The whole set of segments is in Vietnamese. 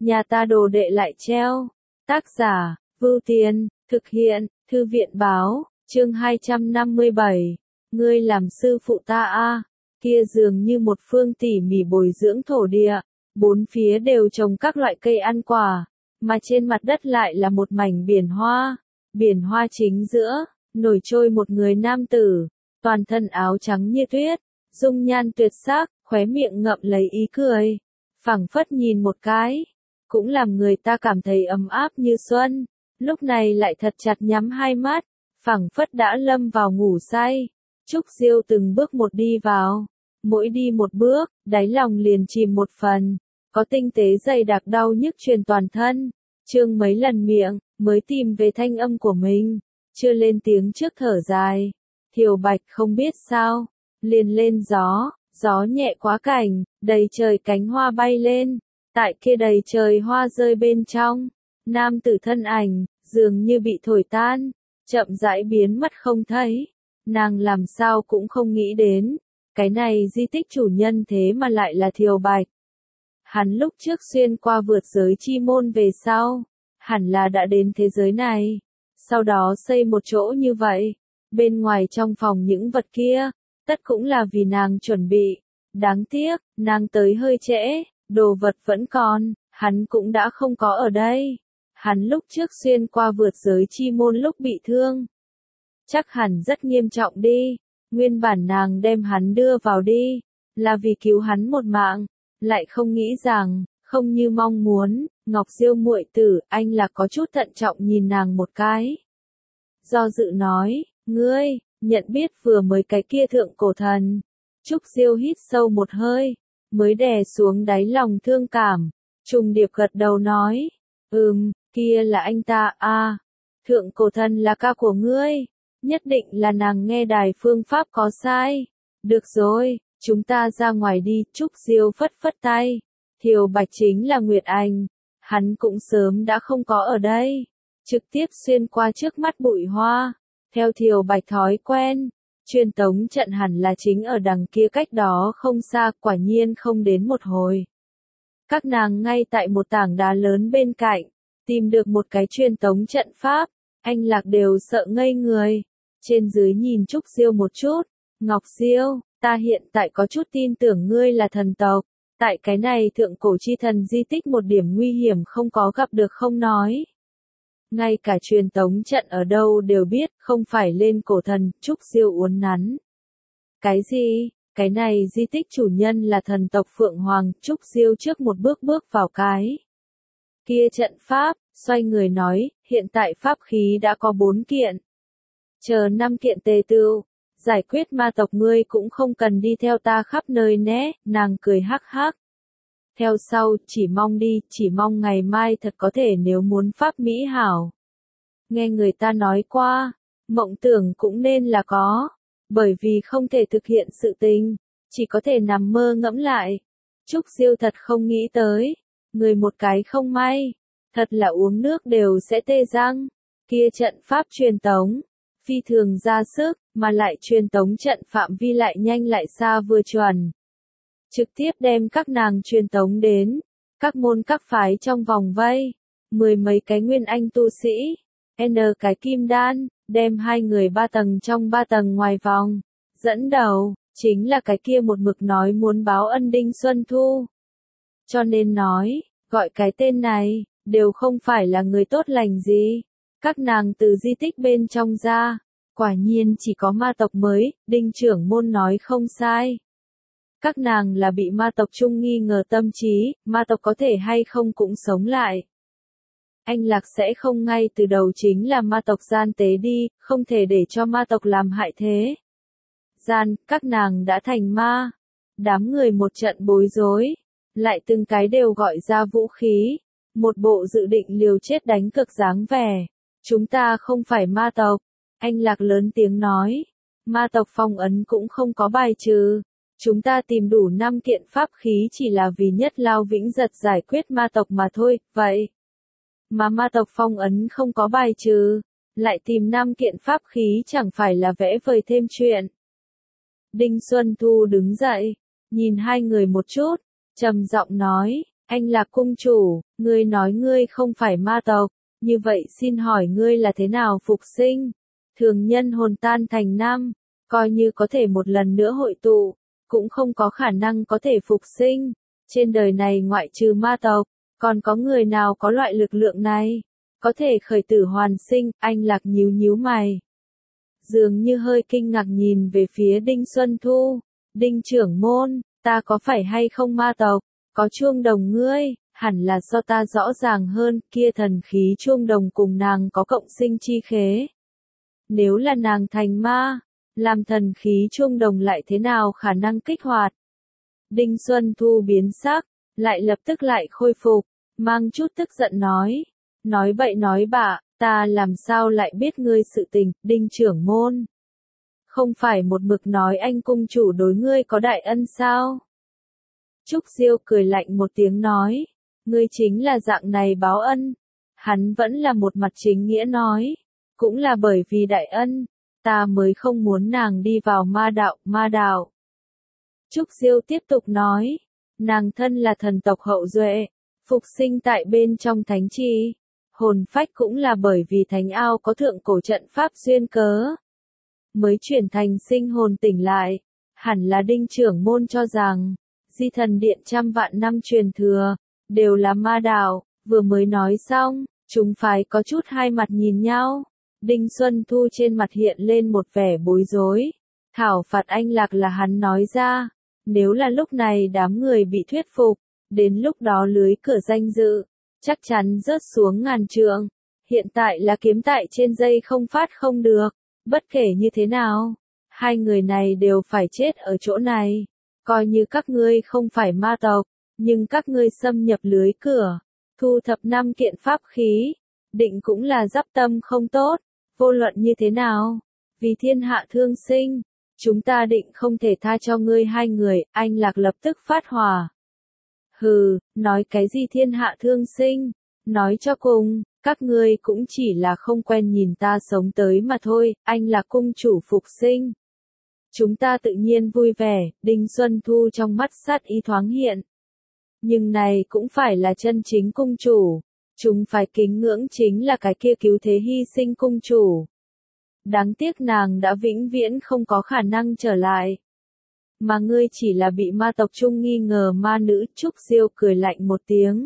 nhà ta đồ đệ lại treo. Tác giả, Vưu Tiên, thực hiện, Thư viện báo, chương 257. Ngươi làm sư phụ ta a? Kia dường như một phương tỉ mỉ bồi dưỡng thổ địa, bốn phía đều trồng các loại cây ăn quả, mà trên mặt đất lại là một mảnh biển hoa. Biển hoa chính giữa, nổi trôi một người nam tử, toàn thân áo trắng như tuyết, dung nhan tuyệt sắc, khóe miệng ngậm lấy ý cười, phảng phất nhìn một cái, cũng làm người ta cảm thấy ấm áp như xuân. Lúc này lại thật chặt nhắm hai mắt, phảng phất đã lâm vào ngủ say. Trúc Diêu từng bước một đi vào, mỗi đi một bước, đáy lòng liền chìm một phần, có tinh tế dày đặc đau nhức truyền toàn thân. Trương mấy lần miệng, mới tìm về thanh âm của mình, chưa lên tiếng trước thở dài. Thiều Bạch không biết sao, liền lên gió, gió nhẹ quá cảnh, đầy trời cánh hoa bay lên, tại kia đầy trời hoa rơi bên trong, nam tử thân ảnh, dường như bị thổi tan, chậm rãi biến mất không thấy. Nàng làm sao cũng không nghĩ đến, cái này di tích chủ nhân thế mà lại là Thiều Bạch. Hắn lúc trước xuyên qua vượt giới chi môn về sau, hẳn là đã đến thế giới này, sau đó xây một chỗ như vậy, bên ngoài trong phòng những vật kia, tất cũng là vì nàng chuẩn bị. Đáng tiếc, nàng tới hơi trễ, đồ vật vẫn còn, hắn cũng đã không có ở đây. Hắn lúc trước xuyên qua vượt giới chi môn lúc bị thương, chắc hẳn rất nghiêm trọng đi. Nguyên bản nàng đem hắn đưa vào đi, là vì cứu hắn một mạng, lại không nghĩ rằng, không như mong muốn. Ngọc Diêu muội tử, anh là có chút thận trọng nhìn nàng một cái. Do dự nói, ngươi, nhận biết vừa mới cái kia thượng cổ thần. Trúc Diêu hít sâu một hơi, mới đè xuống đáy lòng thương cảm, trùng điệp gật đầu nói, kia là anh ta, thượng cổ thần là ca của ngươi, nhất định là nàng nghe đài phương pháp có sai. Được rồi, chúng ta ra ngoài đi. Trúc Diêu phất phất tay, Thiều Bạch chính là Nguyệt Anh, hắn cũng sớm đã không có ở đây, trực tiếp xuyên qua trước mắt bụi hoa. Theo Thiều Bạch thói quen, truyền tống trận hẳn là chính ở đằng kia cách đó không xa, quả nhiên không đến một hồi. Các nàng ngay tại một tảng đá lớn bên cạnh, tìm được một cái truyền tống trận pháp, anh Lạc đều sợ ngây người. Trên dưới nhìn Trúc Diêu một chút, Ngọc Diêu, ta hiện tại có chút tin tưởng ngươi là thần tộc, tại cái này thượng cổ chi thần di tích một điểm nguy hiểm không có gặp được không nói. Ngay cả truyền tống trận ở đâu đều biết, không phải lên cổ thần. Trúc Diêu uốn nắn. Cái gì? Cái này di tích chủ nhân là thần tộc Phượng Hoàng. Trúc Diêu trước một bước bước vào cái kia trận pháp, xoay người nói, hiện tại pháp khí đã có 4 kiện. Chờ 5 kiện tề tựu, giải quyết ma tộc ngươi cũng không cần đi theo ta khắp nơi nhé. Nàng cười hắc hắc. Theo sau, chỉ mong ngày mai thật có thể, nếu muốn pháp mỹ hảo. Nghe người ta nói qua, mộng tưởng cũng nên là có, bởi vì không thể thực hiện sự tình, chỉ có thể nằm mơ ngẫm lại. Trúc Diêu thật không nghĩ tới, người một cái không may, thật là uống nước đều sẽ tê răng. Kia trận pháp truyền tống, phi thường ra sức, mà lại truyền tống trận phạm vi lại nhanh lại xa vừa chuẩn. Trực tiếp đem các nàng truyền tống đến các môn các phái trong vòng vây, 10 mấy cái nguyên anh tu sĩ, N cái kim đan, đem hai người 3 tầng trong 3 tầng ngoài vòng. Dẫn đầu, chính là cái kia một mực nói muốn báo ân Đinh Xuân Thu. Cho nên nói, gọi cái tên này, đều không phải là người tốt lành gì. Các nàng từ di tích bên trong ra, quả nhiên chỉ có ma tộc mới, Đinh trưởng môn nói không sai. Các nàng là bị ma tộc chung nghi ngờ tâm trí, ma tộc có thể hay không cũng sống lại. Anh Lạc sẽ không ngay từ đầu chính là ma tộc gian tế đi, không thể để cho ma tộc làm hại thế. Các nàng đã thành ma. Đám người một trận bối rối, lại từng cái đều gọi ra vũ khí, một bộ dự định liều chết đánh cực dáng vẻ. Chúng ta không phải ma tộc. Anh Lạc lớn tiếng nói, ma tộc phong ấn cũng không có bài trừ. Chúng ta tìm đủ 5 kiện pháp khí chỉ là vì nhất lao vĩnh giật giải quyết ma tộc mà thôi, vậy. Mà ma tộc phong ấn không có bài trừ, lại tìm 5 kiện pháp khí chẳng phải là vẽ vời thêm chuyện. Đinh Xuân Thu đứng dậy, nhìn hai người một chút, trầm giọng nói, Anh Lạc cung chủ, ngươi nói ngươi không phải ma tộc, như vậy xin hỏi ngươi là thế nào phục sinh? Thường nhân hồn tan thành năm, coi như có thể một lần nữa hội tụ, cũng không có khả năng có thể phục sinh. Trên đời này ngoại trừ ma tộc, còn có người nào có loại lực lượng này? Có thể khởi tử hoàn sinh, anh Lạc nhíu nhíu mày. Dường như hơi kinh ngạc nhìn về phía Đinh Xuân Thu. Đinh trưởng môn, ta có phải hay không ma tộc? Có chuông đồng ngươi, hẳn là do ta rõ ràng hơn, kia thần khí chuông đồng cùng nàng có cộng sinh chi khế. Nếu là nàng thành ma, làm thần khí chuông đồng lại thế nào khả năng kích hoạt? Đinh Xuân Thu biến sắc, lại lập tức lại khôi phục, mang chút tức giận nói bậy nói bạ, ta làm sao lại biết ngươi sự tình, Đinh trưởng môn. Không phải một mực nói anh cung chủ đối ngươi có đại ân sao? Trúc Diêu cười lạnh một tiếng nói, ngươi chính là dạng này báo ân. Hắn vẫn là một mặt chính nghĩa nói, cũng là bởi vì đại ân, ta mới không muốn nàng đi vào ma đạo. Trúc Diêu tiếp tục nói, nàng thân là thần tộc hậu duệ, phục sinh tại bên trong thánh trì, hồn phách cũng là bởi vì thánh ao có thượng cổ trận pháp duyên cớ, mới chuyển thành sinh hồn tỉnh lại. Hẳn là Đinh trưởng môn cho rằng, Di Thần Điện trăm vạn năm truyền thừa, đều là ma đạo. Vừa mới nói xong, chúng phái có chút hai mặt nhìn nhau. Đinh Xuân Thu trên mặt hiện lên một vẻ bối rối. Thảo phạt anh Lạc là hắn nói ra. Nếu là lúc này đám người bị thuyết phục, đến lúc đó lưới cửa danh dự, chắc chắn rớt xuống ngàn trượng. Hiện tại là kiếm tại trên dây không phát không được. Bất kể như thế nào, hai người này đều phải chết ở chỗ này. Coi như các ngươi không phải ma tộc, nhưng các ngươi xâm nhập lưới cửa, thu thập 5 kiện pháp khí, định cũng là giáp tâm không tốt. Vô luận như thế nào, vì thiên hạ thương sinh, chúng ta định không thể tha cho ngươi hai người. Anh Lạc lập tức phát hỏa. Hừ, nói cái gì thiên hạ thương sinh, nói cho cùng, các ngươi cũng chỉ là không quen nhìn ta sống tới mà thôi. Anh là cung chủ phục sinh, chúng ta tự nhiên vui vẻ. Đinh Xuân Thu trong mắt sát ý thoáng hiện. Nhưng này cũng phải là chân chính cung chủ, chúng phải kính ngưỡng chính là cái kia cứu thế hy sinh cung chủ. Đáng tiếc nàng đã vĩnh viễn không có khả năng trở lại. Mà ngươi chỉ là bị ma tộc trung nghi ngờ ma nữ. Trúc Diêu cười lạnh một tiếng.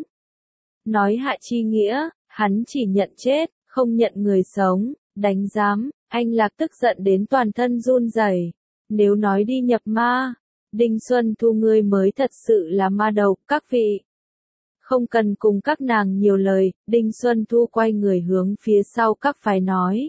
Nói hạ chi nghĩa, hắn chỉ nhận chết, không nhận người sống. Đánh giám, anh Lạc tức giận đến toàn thân run rẩy. Nếu nói đi nhập ma, Đinh Xuân Thu ngươi mới thật sự là ma đầu. Các vị không cần cùng các nàng nhiều lời. Đinh Xuân Thu quay người hướng phía sau các phái nói.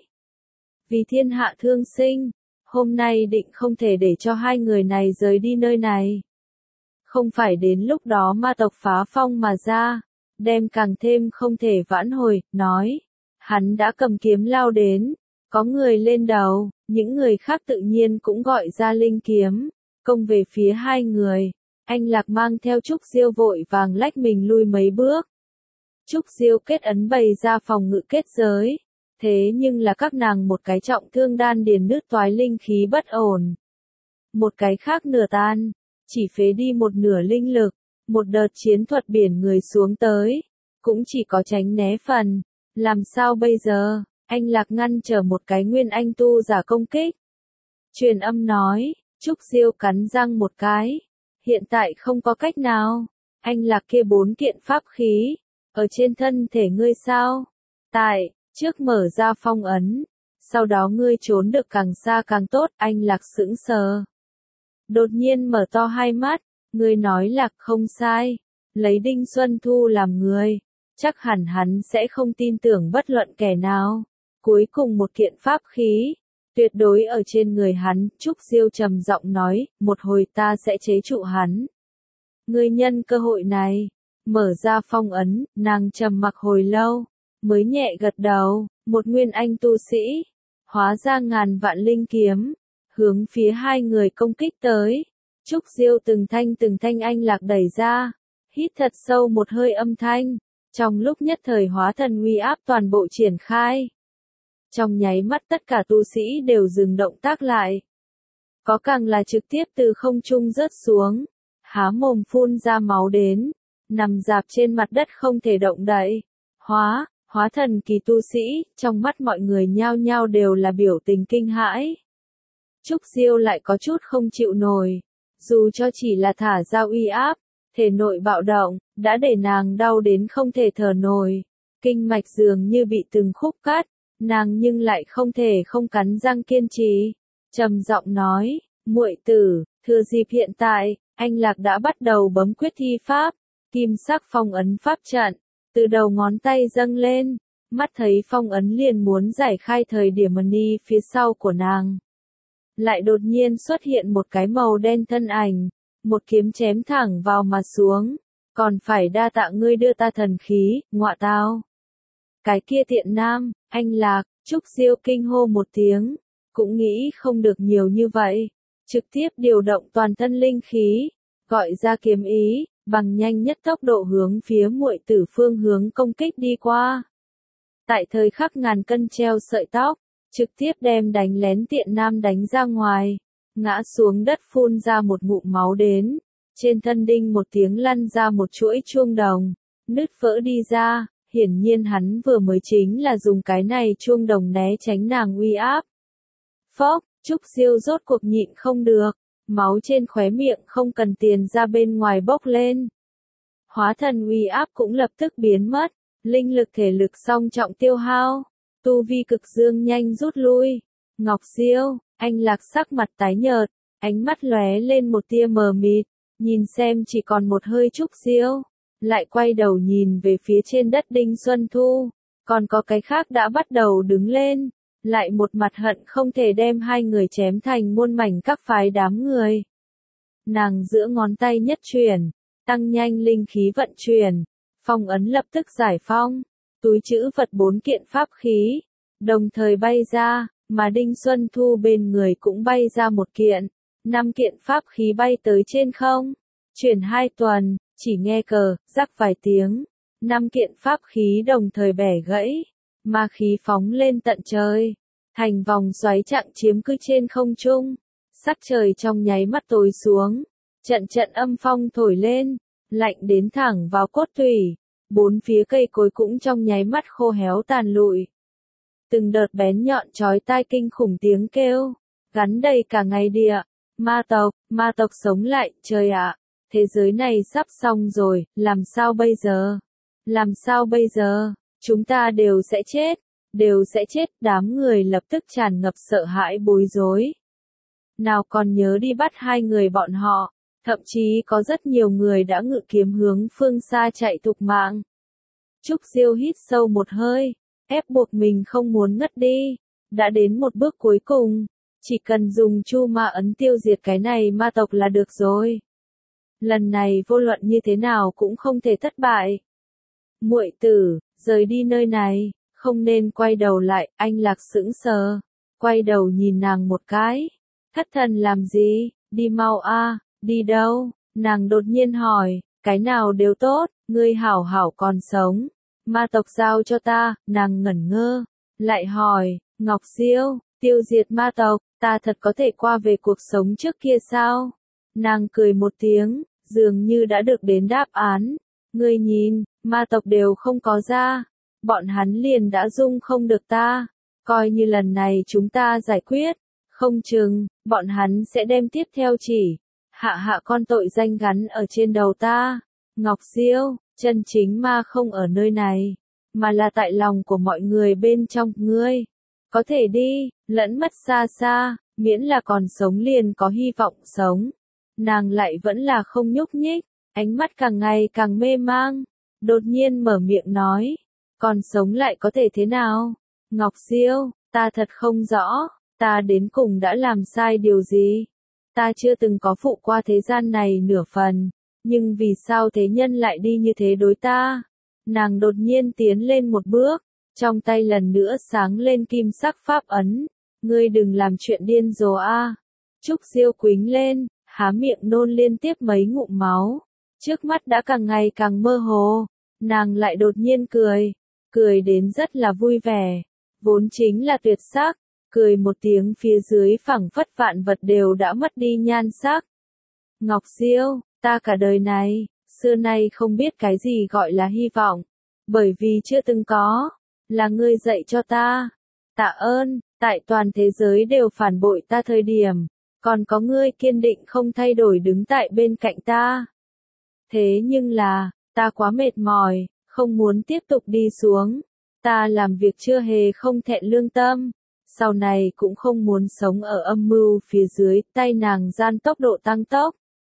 Vì thiên hạ thương sinh, hôm nay định không thể để cho hai người này rời đi nơi này. Không phải đến lúc đó ma tộc phá phong mà ra, đem càng thêm không thể vãn hồi. Nói, hắn đã cầm kiếm lao đến, có người lên đầu, những người khác tự nhiên cũng gọi ra linh kiếm, công về phía hai người. Anh Lạc mang theo Trúc Diêu vội vàng lách mình lui mấy bước. Trúc Diêu kết ấn bày ra phòng ngự kết giới. Thế nhưng là các nàng một cái trọng thương đan điền nứt toái linh khí bất ổn. Một cái khác nửa tan, chỉ phế đi một nửa linh lực. Một đợt chiến thuật biển người xuống tới, cũng chỉ có tránh né phần. Làm sao bây giờ? Anh Lạc ngăn trở một cái nguyên anh tu giả công kích. Truyền âm nói, Trúc Diêu cắn răng một cái. Hiện tại không có cách nào. Anh Lạc kia 4 kiện pháp khí, ở trên thân thể ngươi sao? Tại trước mở ra phong ấn, sau đó ngươi trốn được càng xa càng tốt. Anh Lạc sững sờ, đột nhiên mở to hai mắt. Ngươi nói Lạc không sai, lấy Đinh Xuân Thu làm người, chắc hẳn hắn sẽ không tin tưởng bất luận kẻ nào. Cuối cùng một kiện pháp khí, tuyệt đối ở trên người hắn. Trúc Diêu trầm giọng nói, một hồi ta sẽ chế trụ hắn. Ngươi nhân cơ hội này, mở ra phong ấn. Nàng trầm mặc hồi lâu, mới nhẹ gật đầu. Một nguyên anh tu sĩ, hóa ra ngàn vạn linh kiếm, hướng phía hai người công kích tới. Trúc Diêu từng thanh Anh Lạc đẩy ra, hít thật sâu một hơi âm thanh, trong lúc nhất thời hóa thần uy áp toàn bộ triển khai. Trong nháy mắt tất cả tu sĩ đều dừng động tác lại. Có càng là trực tiếp từ không trung rớt xuống, há mồm phun ra máu đến. nằm rạp trên mặt đất không thể động đậy. Hóa thần kỳ tu sĩ, trong mắt mọi người nhao nhao đều là biểu tình kinh hãi. Trúc Diêu lại có chút không chịu nổi, dù cho chỉ là thả ra uy áp, thể nội bạo động, đã để nàng đau đến không thể thở nổi. Kinh mạch dường như bị từng khúc cắt, nàng nhưng lại không thể không cắn răng kiên trì. Trầm giọng nói, muội tử, thừa dịp hiện tại, anh Lạc đã bắt đầu bấm quyết thi pháp, kim sắc phong ấn pháp trận, từ đầu ngón tay dâng lên, mắt thấy phong ấn liền muốn giải khai thời điểm ni phía sau của nàng. Lại đột nhiên xuất hiện một cái màu đen thân ảnh, một kiếm chém thẳng vào mà xuống, còn phải đa tạ ngươi đưa ta thần khí, ngọa tao. Cái kia tiện nam, anh Lạc, Trúc Diêu kinh hô một tiếng, cũng nghĩ không được nhiều như vậy, trực tiếp điều động toàn thân linh khí, gọi ra kiếm ý, bằng nhanh nhất tốc độ hướng phía muội tử phương hướng công kích đi qua. Tại thời khắc ngàn cân treo sợi tóc, trực tiếp đem đánh lén tiện nam đánh ra ngoài, ngã xuống đất phun ra một ngụm máu đến, trên thân đinh một tiếng lăn ra một chuỗi chuông đồng, nứt vỡ đi ra, hiển nhiên hắn vừa mới chính là dùng cái này chuông đồng né tránh nàng uy áp. Phốc, Trúc Diêu rốt cuộc nhịn không được, máu trên khóe miệng không cần tiền ra bên ngoài bốc lên. Hóa thần uy áp cũng lập tức biến mất, linh lực thể lực song trọng tiêu hao, tu vi cực dương nhanh rút lui. Ngọc Diêu, anh Lạc sắc mặt tái nhợt, ánh mắt lóe lên một tia mờ mịt, nhìn xem chỉ còn một hơi Trúc Diêu, lại quay đầu nhìn về phía trên đất Đinh Xuân Thu, còn có cái khác đã bắt đầu đứng lên, lại một mặt hận không thể đem hai người chém thành muôn mảnh các phái đám người. Nàng giữa ngón tay nhất chuyển, tăng nhanh linh khí vận chuyển, phong ấn lập tức giải phong, túi trữ vật 4 kiện pháp khí, đồng thời bay ra, mà Đinh Xuân Thu bên người cũng bay ra 1 kiện, 5 kiện pháp khí bay tới trên không, chuyển 2 tuần, chỉ nghe cờ, rắc vài tiếng, 5 kiện pháp khí đồng thời bẻ gãy, ma khí phóng lên tận trời, thành vòng xoáy chặng chiếm cứ trên không trung, sắc trời trong nháy mắt tối xuống, trận trận âm phong thổi lên, lạnh đến thẳng vào cốt tủy, 4 phía cây cối cũng trong nháy mắt khô héo tàn lụi. Từng đợt bén nhọn chói tai kinh khủng tiếng kêu, gắn đầy cả ngày địa, ma tộc sống lại, trời ạ, thế giới này sắp xong rồi, làm sao bây giờ? Làm sao bây giờ? Chúng ta đều sẽ chết, đám người lập tức tràn ngập sợ hãi bối rối. Nào còn nhớ đi bắt 2 người bọn họ, thậm chí có rất nhiều người đã ngự kiếm hướng phương xa chạy thục mạng. Trúc Diêu hít sâu một hơi, ép buộc mình không muốn ngất đi, đã đến một bước cuối cùng, chỉ cần dùng chu ma ấn tiêu diệt cái này ma tộc là được rồi. Lần này vô luận như thế nào cũng không thể thất bại. Muội tử, rời đi nơi này, không nên quay đầu lại, anh Lạc sững sờ, quay đầu nhìn nàng một cái. Thất thần làm gì, đi mau a, đi đâu? Nàng đột nhiên hỏi, cái nào đều tốt, ngươi hảo hảo còn sống. Ma tộc giao cho ta, nàng ngẩn ngơ, lại hỏi, Ngọc Diêu, tiêu diệt ma tộc, ta thật có thể qua về cuộc sống trước kia sao? Nàng cười một tiếng, dường như đã được đến đáp án. Ngươi nhìn, ma tộc đều không có ra, bọn hắn liền đã dung không được ta, coi như lần này chúng ta giải quyết, không chừng, bọn hắn sẽ đem tiếp theo chỉ, hạ con tội danh gắn ở trên đầu ta. Ngọc Diêu, chân chính ma không ở nơi này, mà là tại lòng của mọi người bên trong, ngươi. Có thể đi, lẫn mất xa xa, miễn là còn sống liền có hy vọng sống. Nàng lại vẫn là không nhúc nhích, ánh mắt càng ngày càng mê mang, đột nhiên mở miệng nói, còn sống lại có thể thế nào? Ngọc Diêu, ta thật không rõ, ta đến cùng đã làm sai điều gì? Ta chưa từng có phụ qua thế gian này nửa phần, nhưng vì sao thế nhân lại đi như thế đối ta? Nàng đột nhiên tiến lên một bước, trong tay lần nữa sáng lên kim sắc pháp ấn, ngươi đừng làm chuyện điên rồ a. Trúc Diêu quính lên, há miệng nôn liên tiếp mấy ngụm máu, trước mắt đã càng ngày càng mơ hồ, nàng lại đột nhiên cười đến rất là vui vẻ, vốn chính là tuyệt sắc, cười một tiếng phía dưới phẳng phất vạn vật đều đã mất đi nhan sắc. Ngọc Diêu, ta cả đời này, xưa nay không biết cái gì gọi là hy vọng, bởi vì chưa từng có, là ngươi dạy cho ta. Tạ ơn, tại toàn thế giới đều phản bội ta thời điểm, còn có ngươi kiên định không thay đổi đứng tại bên cạnh ta. Thế nhưng là, ta quá mệt mỏi, không muốn tiếp tục đi xuống. Ta làm việc chưa hề không thẹn lương tâm. Sau này cũng không muốn sống ở âm mưu phía dưới, tay nàng gian tốc độ tăng tốc.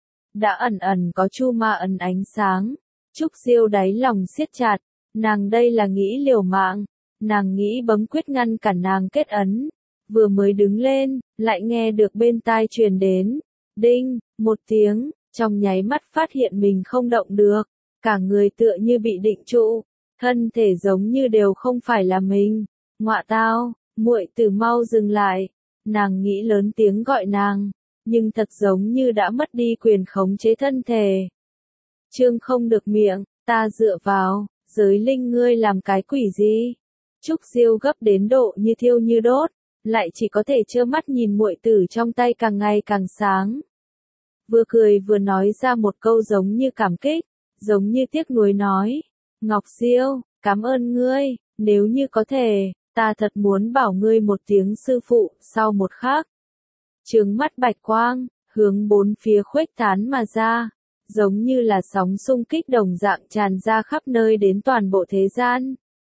Đã ẩn ẩn có chu ma ẩn ánh sáng. Trúc Diêu đáy lòng siết chặt, nàng đây là nghĩ liều mạng. Nàng nghĩ bấm quyết ngăn cản nàng kết ấn. Vừa mới đứng lên, lại nghe được bên tai truyền đến. Đinh, một tiếng, trong nháy mắt phát hiện mình không động được. Cả người tựa như bị định trụ. Thân thể giống như đều không phải là mình. Ngọa tao, muội tử mau dừng lại. Nàng nghĩ lớn tiếng gọi nàng, nhưng thật giống như đã mất đi quyền khống chế thân thể. Trương không được miệng, ta dựa vào, giới linh ngươi làm cái quỷ gì? Trúc Diêu gấp đến độ như thiêu như đốt, lại chỉ có thể trơ mắt nhìn muội tử trong tay càng ngày càng sáng. Vừa cười vừa nói ra một câu giống như cảm kích, giống như tiếc nuối nói. Ngọc Diêu, cảm ơn ngươi, nếu như có thể, ta thật muốn bảo ngươi một tiếng sư phụ. Sau một khắc, trướng mắt bạch quang, hướng bốn phía khuếch tán mà ra, giống như là sóng xung kích đồng dạng tràn ra khắp nơi đến toàn bộ thế gian.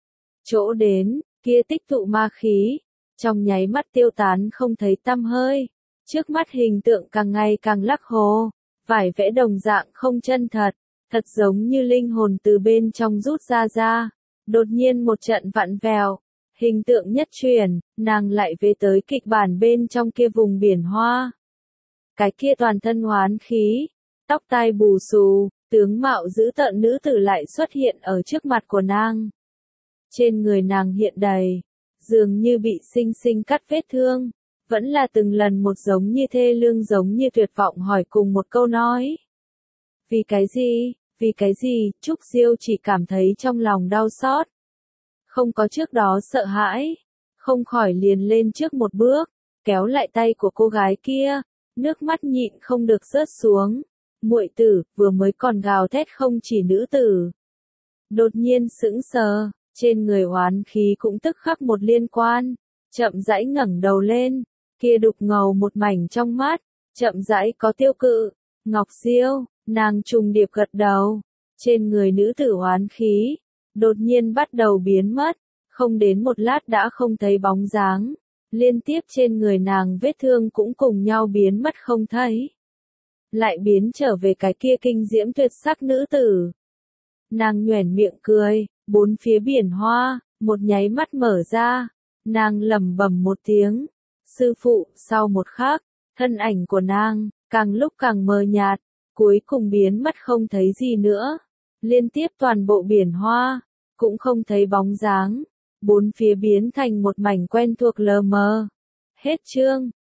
Chỗ đến, kia tích tụ ma khí, trong nháy mắt tiêu tán không thấy tăm hơi, trước mắt hình tượng càng ngày càng lắc hồ, vải vẽ đồng dạng không chân thật, thật giống như linh hồn từ bên trong rút ra, đột nhiên một trận vặn vẹo. Hình tượng nhất chuyển, nàng lại về tới kịch bản bên trong kia vùng biển hoa. Cái kia toàn thân hoán khí, tóc tai bù xù, tướng mạo dữ tợn nữ tử lại xuất hiện ở trước mặt của nàng. Trên người nàng hiện đầy, dường như bị sinh sinh cắt vết thương, vẫn là từng lần một giống như thê lương giống như tuyệt vọng hỏi cùng một câu nói. Vì cái gì, Trúc Diêu chỉ cảm thấy trong lòng đau xót. Không có trước đó sợ hãi, không khỏi liền lên trước một bước, kéo lại tay của cô gái kia, nước mắt nhịn không được rớt xuống. Muội tử, vừa mới còn gào thét không chỉ nữ tử. Đột nhiên sững sờ, trên người oán khí cũng tức khắc một liên quan, chậm rãi ngẩng đầu lên, kia đục ngầu một mảnh trong mắt, chậm rãi có tiêu cự. Ngọc Diêu, nàng trùng điệp gật đầu, trên người nữ tử oán khí đột nhiên bắt đầu biến mất, không đến một lát đã không thấy bóng dáng, liên tiếp trên người nàng vết thương cũng cùng nhau biến mất không thấy. Lại biến trở về cái kia kinh diễm tuyệt sắc nữ tử. Nàng nhoẻn miệng cười, bốn phía biển hoa, một nháy mắt mở ra, nàng lẩm bẩm một tiếng, sư phụ. Sau một khắc, thân ảnh của nàng, càng lúc càng mờ nhạt, cuối cùng biến mất không thấy gì nữa. Liên tiếp toàn bộ biển hoa, cũng không thấy bóng dáng, bốn phía biến thành một mảnh quen thuộc lờ mờ. Hết chương.